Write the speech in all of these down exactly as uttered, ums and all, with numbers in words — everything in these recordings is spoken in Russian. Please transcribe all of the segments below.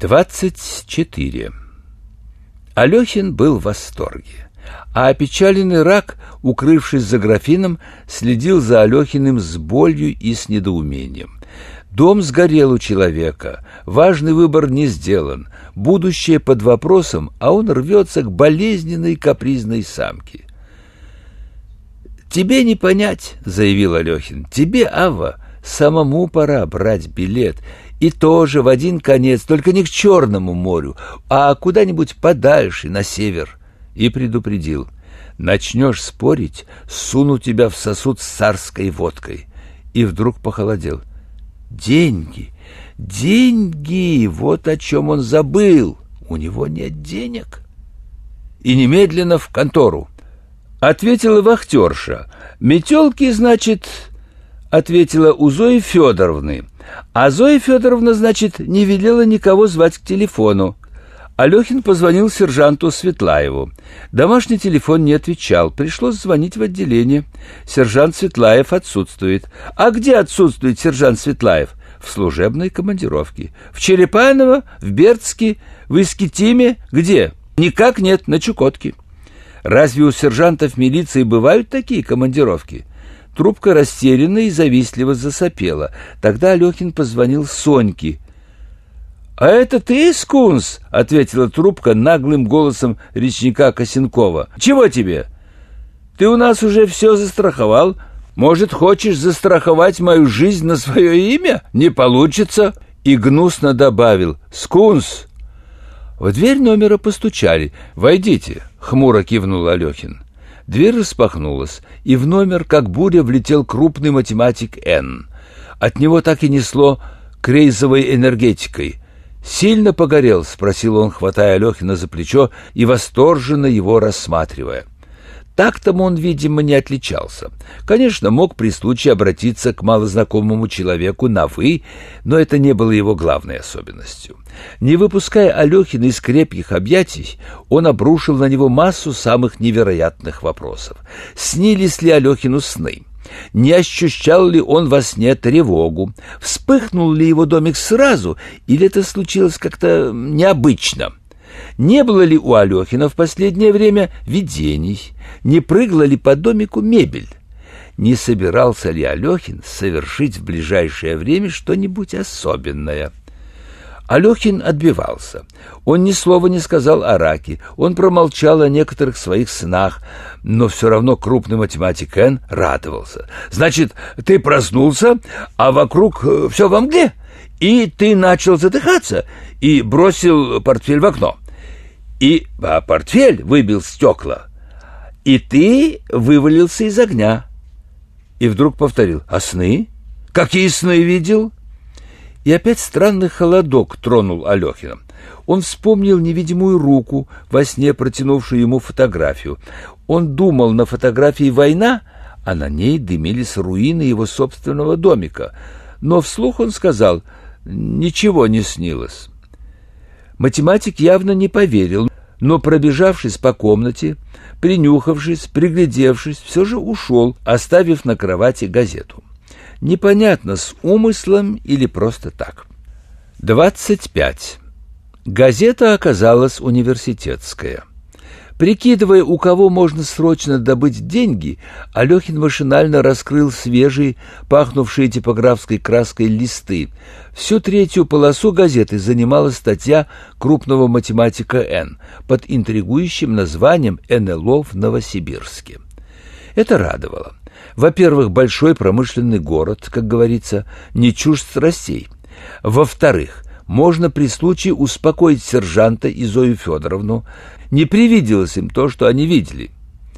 двадцать четыре. Алехин был в восторге, а опечаленный рак, укрывшись за графином, следил за Алехиным с болью и с недоумением. Дом сгорел у человека, важный выбор не сделан, будущее под вопросом, а он рвется к болезненной капризной самке. «Тебе не понять», — заявил Алехин, — «тебе, Авва, самому пора брать билет, и тоже в один конец, только не к Черному морю, а куда-нибудь подальше, на север». И предупредил: «Начнешь спорить, суну тебя в сосуд с царской водкой». И вдруг похолодел. Деньги, деньги, вот о чем он забыл. У него нет денег. И немедленно в контору. Ответила вахтерша. «Метелки, значит...» Ответила у Зои Федоровны. А Зоя Федоровна, значит, не велела никого звать к телефону. Алехин позвонил сержанту Светлаеву. Домашний телефон не отвечал. Пришлось звонить в отделение. Сержант Светлаев отсутствует. А где отсутствует сержант Светлаев? В служебной командировке. В Черепаново, в Бердске, в Искитиме. Где? Никак нет, на Чукотке. Разве у сержантов милиции бывают такие командировки? Трубка растерянно и завистливо засопела. Тогда Алехин позвонил Соньке. «А это ты, скунс?» — ответила трубка наглым голосом речника Косенкова. «Чего тебе? Ты у нас уже все застраховал. Может, хочешь застраховать мою жизнь на свое имя? Не получится». И гнусно добавил: «Скунс». В дверь номера постучали. «Войдите», — хмуро кивнул Алехин. Дверь распахнулась, и в номер, как буря, влетел крупный математик Н. От него так и несло крейзовой энергетикой. «Сильно погорел?» — спросил он, хватая Алехина за плечо и восторженно его рассматривая. Так-то он, видимо, не отличался. Конечно, мог при случае обратиться к малознакомому человеку на «вы», но это не было его главной особенностью. Не выпуская Алехина из крепких объятий, он обрушил на него массу самых невероятных вопросов. Снились ли Алехину сны? Не ощущал ли он во сне тревогу? Вспыхнул ли его домик сразу, или это случилось как-то необычно? Не было ли у Алехина в последнее время видений? Не прыгала ли по домику мебель? Не собирался ли Алехин совершить в ближайшее время что-нибудь особенное? Алехин отбивался. Он ни слова не сказал о раке, он промолчал о некоторых своих снах, но все равно крупный математик Н радовался. «Значит, ты проснулся, а вокруг все во мгле, и ты начал задыхаться и бросил портфель в окно, и а портфель выбил стекла, и ты вывалился из огня». И вдруг повторил: «А сны? Какие сны видел?» И опять странный холодок тронул Алехина. Он вспомнил невидимую руку, во сне протянувшую ему фотографию. Он думал, на фотографии война, а на ней дымились руины его собственного домика. Но вслух он сказал: «Ничего не снилось». Математик явно не поверил, но, пробежавшись по комнате, принюхавшись, приглядевшись, все же ушел, оставив на кровати газету. Непонятно, с умыслом или просто так. двадцать пять. Газета оказалась университетская. Прикидывая, у кого можно срочно добыть деньги, Алехин машинально раскрыл свежие, пахнувшие типографской краской листы. Всю третью полосу газеты занимала статья крупного математика Н. под интригующим названием «эн эл о в Новосибирске». Это радовало. Во-первых, большой промышленный город, как говорится, не чужд страстей. Во-вторых, можно при случае успокоить сержанта и Зою Федоровну. Не привиделось им то, что они видели.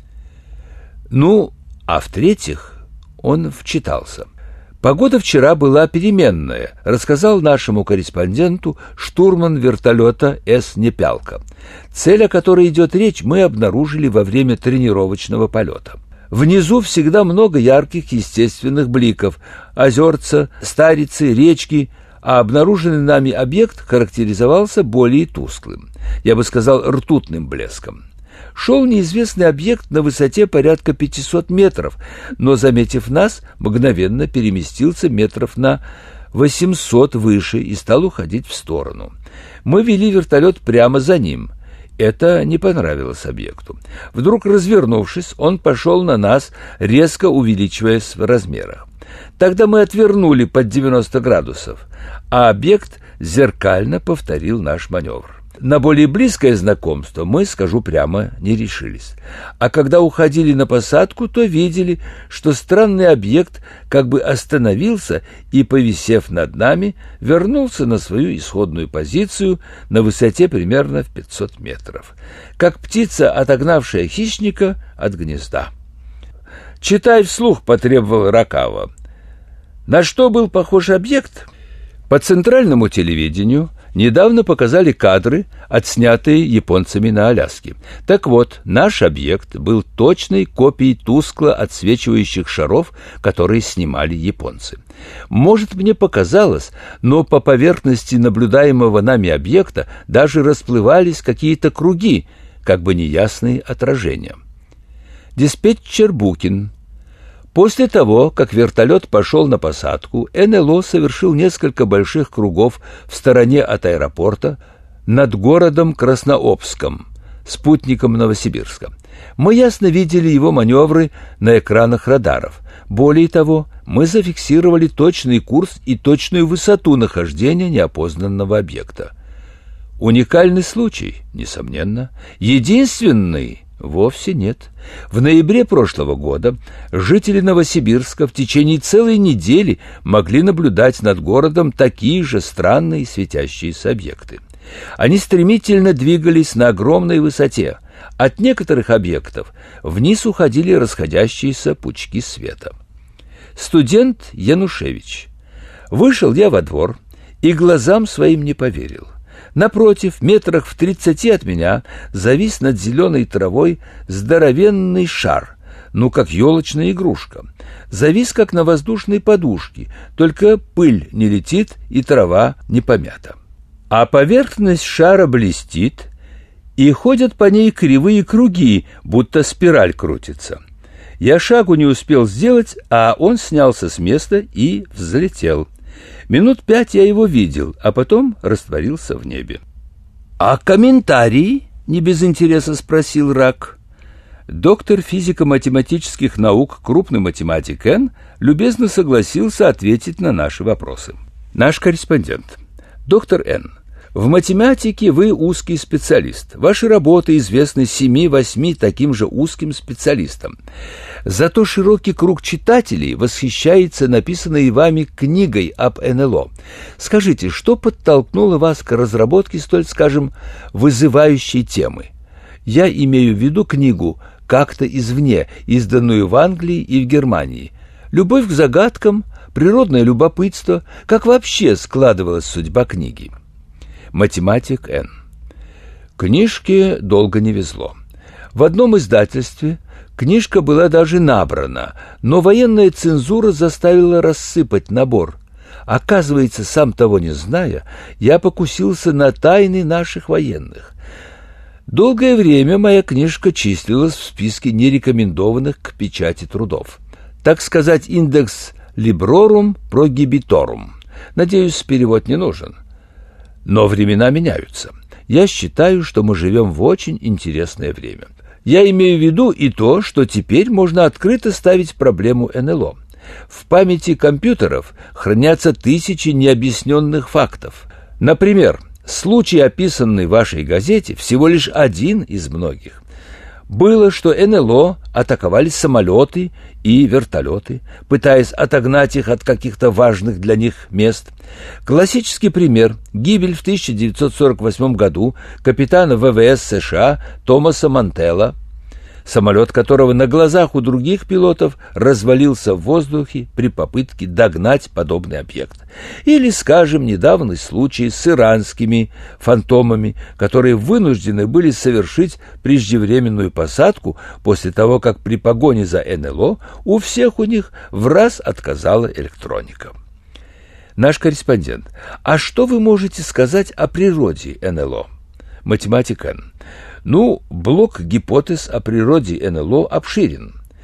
Ну, а в-третьих, он вчитался. Погода вчера была переменная, рассказал нашему корреспонденту штурман вертолета С. Непялка. Цель, о которой идет речь, мы обнаружили во время тренировочного полета. Внизу всегда много ярких естественных бликов, озерца, старицы, речки, а обнаруженный нами объект характеризовался более тусклым, я бы сказал, ртутным блеском. Шел неизвестный объект на высоте порядка пятисот метров, но, заметив нас, мгновенно переместился метров на восемьсот выше и стал уходить в сторону. Мы вели вертолет прямо за ним. Это не понравилось объекту. Вдруг, развернувшись, он пошел на нас, резко увеличиваясь в размерах. Тогда мы отвернули под девяносто градусов, а объект зеркально повторил наш маневр. На более близкое знакомство мы, скажу прямо, не решились. А когда уходили на посадку, то видели, что странный объект как бы остановился и, повисев над нами, вернулся на свою исходную позицию на высоте примерно в пятьсот метров, как птица, отогнавшая хищника от гнезда. «Читай вслух», — потребовал Ракава. На что был похож объект? По центральному телевидению недавно показали кадры, отснятые японцами на Аляске. Так вот, наш объект был точной копией тускло отсвечивающих шаров, которые снимали японцы. Может, мне показалось, но по поверхности наблюдаемого нами объекта даже расплывались какие-то круги, как бы неясные отражения. Диспетчер Букин. После того, как вертолет пошел на посадку, эн эл о совершил несколько больших кругов в стороне от аэропорта над городом Краснообском, спутником Новосибирска. Мы ясно видели его маневры на экранах радаров. Более того, мы зафиксировали точный курс и точную высоту нахождения неопознанного объекта. Уникальный случай, несомненно. Единственный вовсе нет. В ноябре прошлого года жители Новосибирска в течение целой недели могли наблюдать над городом такие же странные светящиеся объекты. Они стремительно двигались на огромной высоте. От некоторых объектов вниз уходили расходящиеся пучки света. Студент Янушевич. Вышел я во двор и глазам своим не поверил. Напротив, метрах в тридцати от меня, завис над зеленой травой здоровенный шар, ну, как елочная игрушка. Завис, как на воздушной подушке, только пыль не летит и трава не помята. А поверхность шара блестит, и ходят по ней кривые круги, будто спираль крутится. Я шагу не успел сделать, а он снялся с места и взлетел. Минут пять я его видел, а потом растворился в небе. — А комментарии? — не без интереса спросил Рак. Доктор физико-математических наук, крупный математик Н, любезно согласился ответить на наши вопросы. Наш корреспондент. Доктор Н, в математике вы узкий специалист. Ваши работы известны семи-восьми таким же узким специалистам. Зато широкий круг читателей восхищается написанной вами книгой об эн эл о. Скажите, что подтолкнуло вас к разработке столь, скажем, вызывающей темы? Я имею в виду книгу «Как-то извне», изданную в Англии и в Германии. Любовь к загадкам, природное любопытство, как вообще складывалась судьба книги? Математик Н. Книжке долго не везло. В одном издательстве книжка была даже набрана, но военная цензура заставила рассыпать набор. Оказывается, сам того не зная, я покусился на тайны наших военных. Долгое время моя книжка числилась в списке нерекомендованных к печати трудов. Так сказать, индекс Librorum Prohibitorum. Надеюсь, перевод не нужен. Но времена меняются. Я считаю, что мы живем в очень интересное время. Я имею в виду и то, что теперь можно открыто ставить проблему эн эл о. В памяти компьютеров хранятся тысячи необъясненных фактов. Например, случай, описанный в вашей газете, всего лишь один из многих. Было, что эн эл о атаковали самолеты и вертолеты, пытаясь отогнать их от каких-то важных для них мест. Классический пример – гибель в тысяча девятьсот сорок восьмом году капитана вэ вэ эс США Томаса Мантелла, самолет которого на глазах у других пилотов развалился в воздухе при попытке догнать подобный объект. Или, скажем, недавний случай с иранскими фантомами, которые вынуждены были совершить преждевременную посадку после того, как при погоне за эн эл о у всех у них враз отказала электроника. Наш корреспондент. А что вы можете сказать о природе эн эл о? Математик Н. Ну, блок гипотез о природе эн эл о обширен.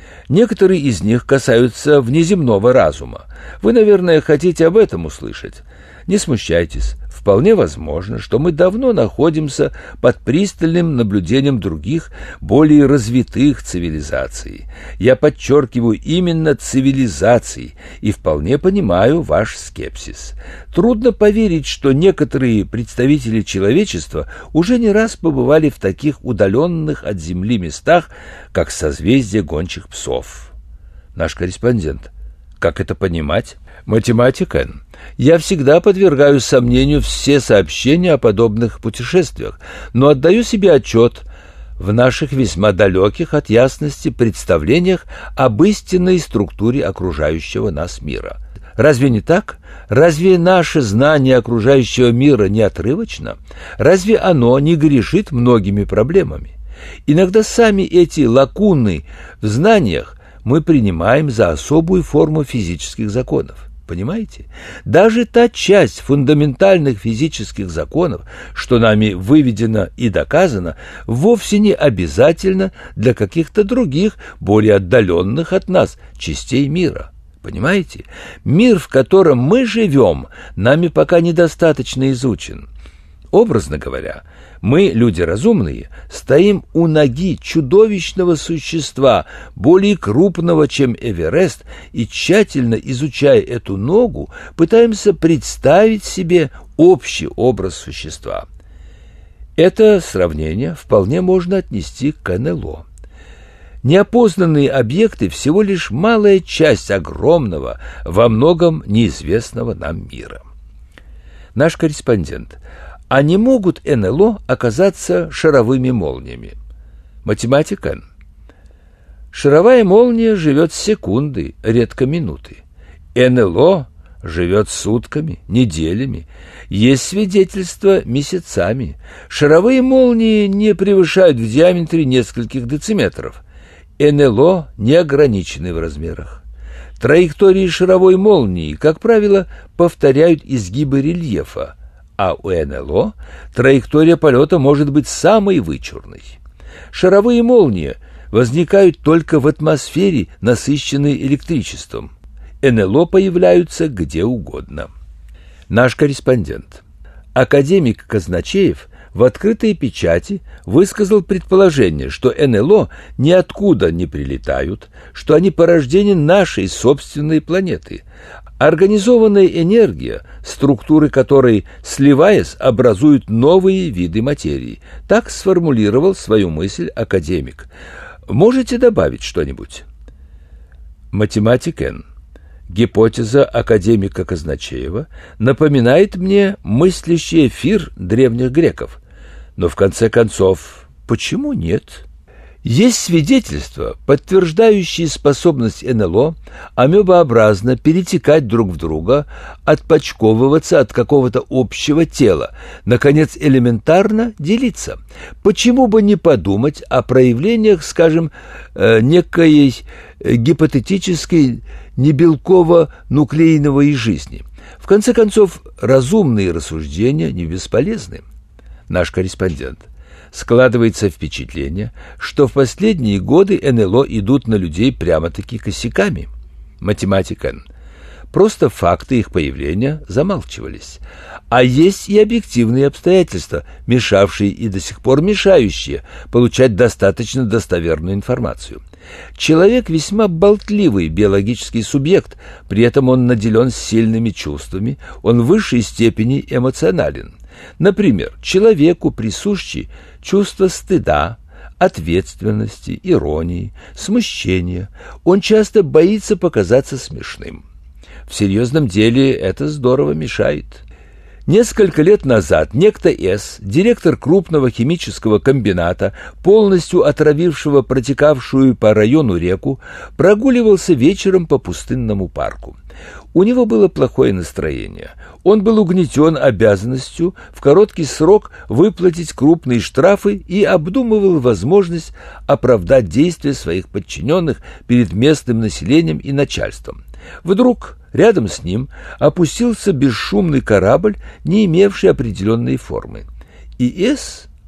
Некоторые из них касаются внеземного разума. Вы, наверное, хотите об этом услышать. Не смущайтесь. Вполне возможно, что мы давно находимся под пристальным наблюдением других, более развитых цивилизаций. Я подчеркиваю именно цивилизаций и вполне понимаю ваш скепсис. Трудно поверить, что некоторые представители человечества уже не раз побывали в таких удаленных от Земли местах, как созвездие гончих псов. Наш корреспондент. Как это понимать? Математика. Я всегда подвергаю сомнению все сообщения о подобных путешествиях, но отдаю себе отчет в наших весьма далеких от ясности представлениях об истинной структуре окружающего нас мира. Разве не так? Разве наше знание окружающего мира не отрывочно? Разве оно не грешит многими проблемами? Иногда сами эти лакуны в знаниях мы принимаем за особую форму физических законов. Понимаете? Даже та часть фундаментальных физических законов, что нами выведено и доказано, вовсе не обязательно для каких-то других, более отдаленных от нас частей мира. Понимаете? Мир, в котором мы живем, нами пока недостаточно изучен. Образно говоря, мы, люди разумные, стоим у ноги чудовищного существа, более крупного, чем Эверест, и, тщательно изучая эту ногу, пытаемся представить себе общий образ существа. Это сравнение вполне можно отнести к эн эл о. Неопознанные объекты всего лишь малая часть огромного, во многом неизвестного нам мира. Наш корреспондент. А не могут эн эл о оказаться шаровыми молниями? Математика. Шаровая молния живет секунды, редко минуты. эн эл о живет сутками, неделями. Есть свидетельства месяцами. Шаровые молнии не превышают в диаметре нескольких дециметров. эн эл о не ограничены в размерах. Траектории шаровой молнии, как правило, повторяют изгибы рельефа, а у эн эл о траектория полета может быть самой вычурной. Шаровые молнии возникают только в атмосфере, насыщенной электричеством. эн эл о появляются где угодно. Наш корреспондент. Академик Казначеев в открытой печати высказал предположение, что эн эл о ниоткуда не прилетают, что они порождение нашей собственной планеты. Организованная энергия, структуры которой, сливаясь, образуют новые виды материи. Так сформулировал свою мысль академик. Можете добавить что-нибудь? Математик Н. Гипотеза академика Казначеева напоминает мне мыслящий эфир древних греков. Но в конце концов, почему нет? Есть свидетельства, подтверждающие способность эн эл о амебообразно перетекать друг в друга, отпочковываться от какого-то общего тела, наконец, элементарно делиться. Почему бы не подумать о проявлениях, скажем, некой гипотетической небелково-нуклеиновой жизни? В конце концов, разумные рассуждения не бесполезны. Наш корреспондент. Складывается впечатление, что в последние годы эн эл о идут на людей прямо-таки косяками. Математика. Просто факты их появления замалчивались. А есть и объективные обстоятельства, мешавшие и до сих пор мешающие получать достаточно достоверную информацию. Человек весьма болтливый биологический субъект, при этом он наделен сильными чувствами, он в высшей степени эмоционален. Например, человеку присущи чувство стыда, ответственности, иронии, смущения. Он часто боится показаться смешным. В серьезном деле это здорово мешает. Несколько лет назад некто С, директор крупного химического комбината, полностью отравившего протекавшую по району реку, прогуливался вечером по пустынному парку. У него было плохое настроение. Он был угнетен обязанностью в короткий срок выплатить крупные штрафы и обдумывал возможность оправдать действия своих подчиненных перед местным населением и начальством. Вдруг рядом с ним опустился бесшумный корабль, не имевший определенной формы. И С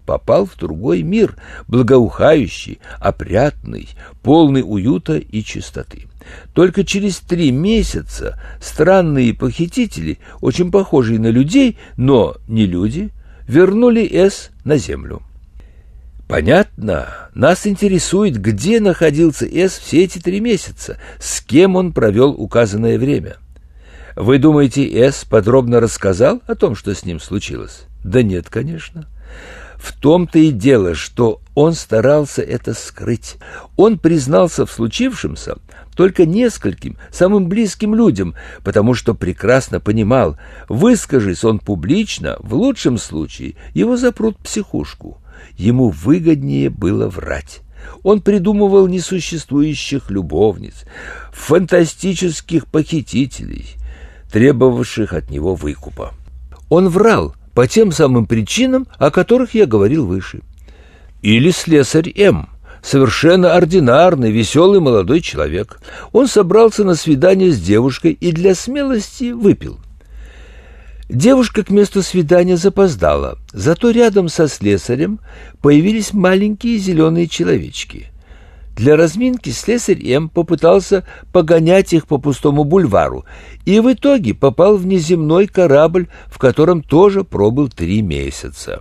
попал в другой мир, благоухающий, опрятный, полный уюта и чистоты. Только через три месяца странные похитители, очень похожие на людей, но не люди, вернули С на землю. Понятно, нас интересует, где находился С все эти три месяца, с кем он провел указанное время. Вы думаете, С подробно рассказал о том, что с ним случилось? Да нет, конечно. В том-то и дело, что он старался это скрыть. Он признался в случившемся только нескольким, самым близким людям, потому что прекрасно понимал, выскажись он публично, в лучшем случае его запрут в психушку. Ему выгоднее было врать. Он придумывал несуществующих любовниц, фантастических похитителей, требовавших от него выкупа. Он врал по тем самым причинам, о которых я говорил выше. Или слесарь М, совершенно ординарный, веселый молодой человек. Он собрался на свидание с девушкой и для смелости выпил. Девушка к месту свидания запоздала, зато рядом со слесарем появились маленькие зеленые человечки. Для разминки слесарь М попытался погонять их по пустому бульвару и в итоге попал в неземной корабль, в котором тоже пробыл три месяца.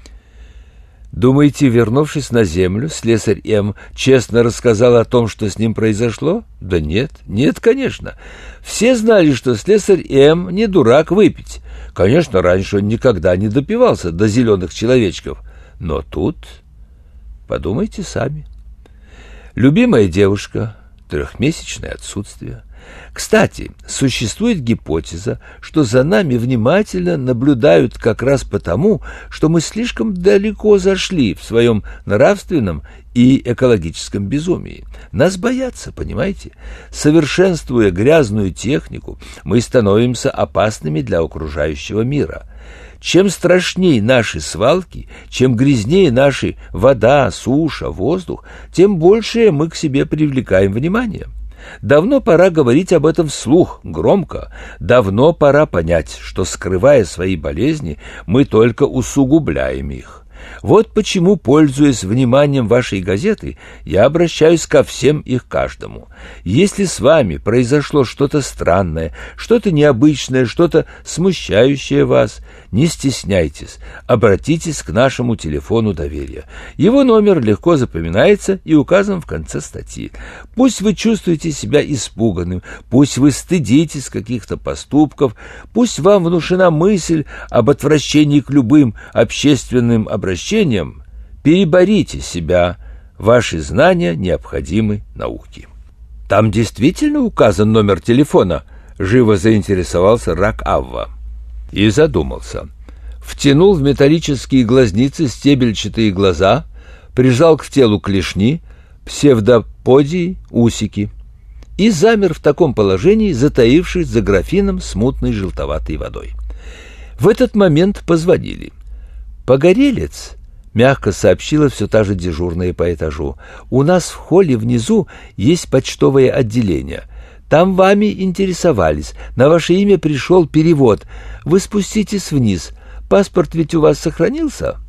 Думаете, вернувшись на землю, слесарь М честно рассказал о том, что с ним произошло? Да нет, нет, конечно. Все знали, что слесарь М не дурак выпить. Конечно, раньше он никогда не допивался до зеленых человечков. Но тут подумайте сами. Любимая девушка, трехмесячное отсутствие. Кстати, существует гипотеза, что за нами внимательно наблюдают как раз потому, что мы слишком далеко зашли в своем нравственном и экологическом безумии. Нас боятся, понимаете? Совершенствуя грязную технику, мы становимся опасными для окружающего мира. Чем страшнее наши свалки, чем грязнее наши вода, суша, воздух, тем большее мы к себе привлекаем внимание. Давно пора говорить об этом вслух, громко. Давно пора понять, что, скрывая свои болезни, мы только усугубляем их. Вот почему, пользуясь вниманием вашей газеты, я обращаюсь ко всем и к каждому. Если с вами произошло что-то странное, что-то необычное, что-то смущающее вас, не стесняйтесь, обратитесь к нашему телефону доверия. Его номер легко запоминается и указан в конце статьи. Пусть вы чувствуете себя испуганным, пусть вы стыдитесь каких-то поступков, пусть вам внушена мысль об отвращении к любым общественным обращениям, переборите себя, ваши знания необходимы науке. Там действительно указан номер телефона, живо заинтересовался Рак Авва. И задумался. Втянул в металлические глазницы стебельчатые глаза, прижал к телу клешни, псевдоподии, усики и замер в таком положении, затаившись за графином с мутной желтоватой водой. В этот момент позвонили. «Погорелец», — мягко сообщила все та же дежурная по этажу, — «у нас в холле внизу есть почтовое отделение. Там вами интересовались, на ваше имя пришел перевод. Вы спуститесь вниз. Паспорт ведь у вас сохранился?»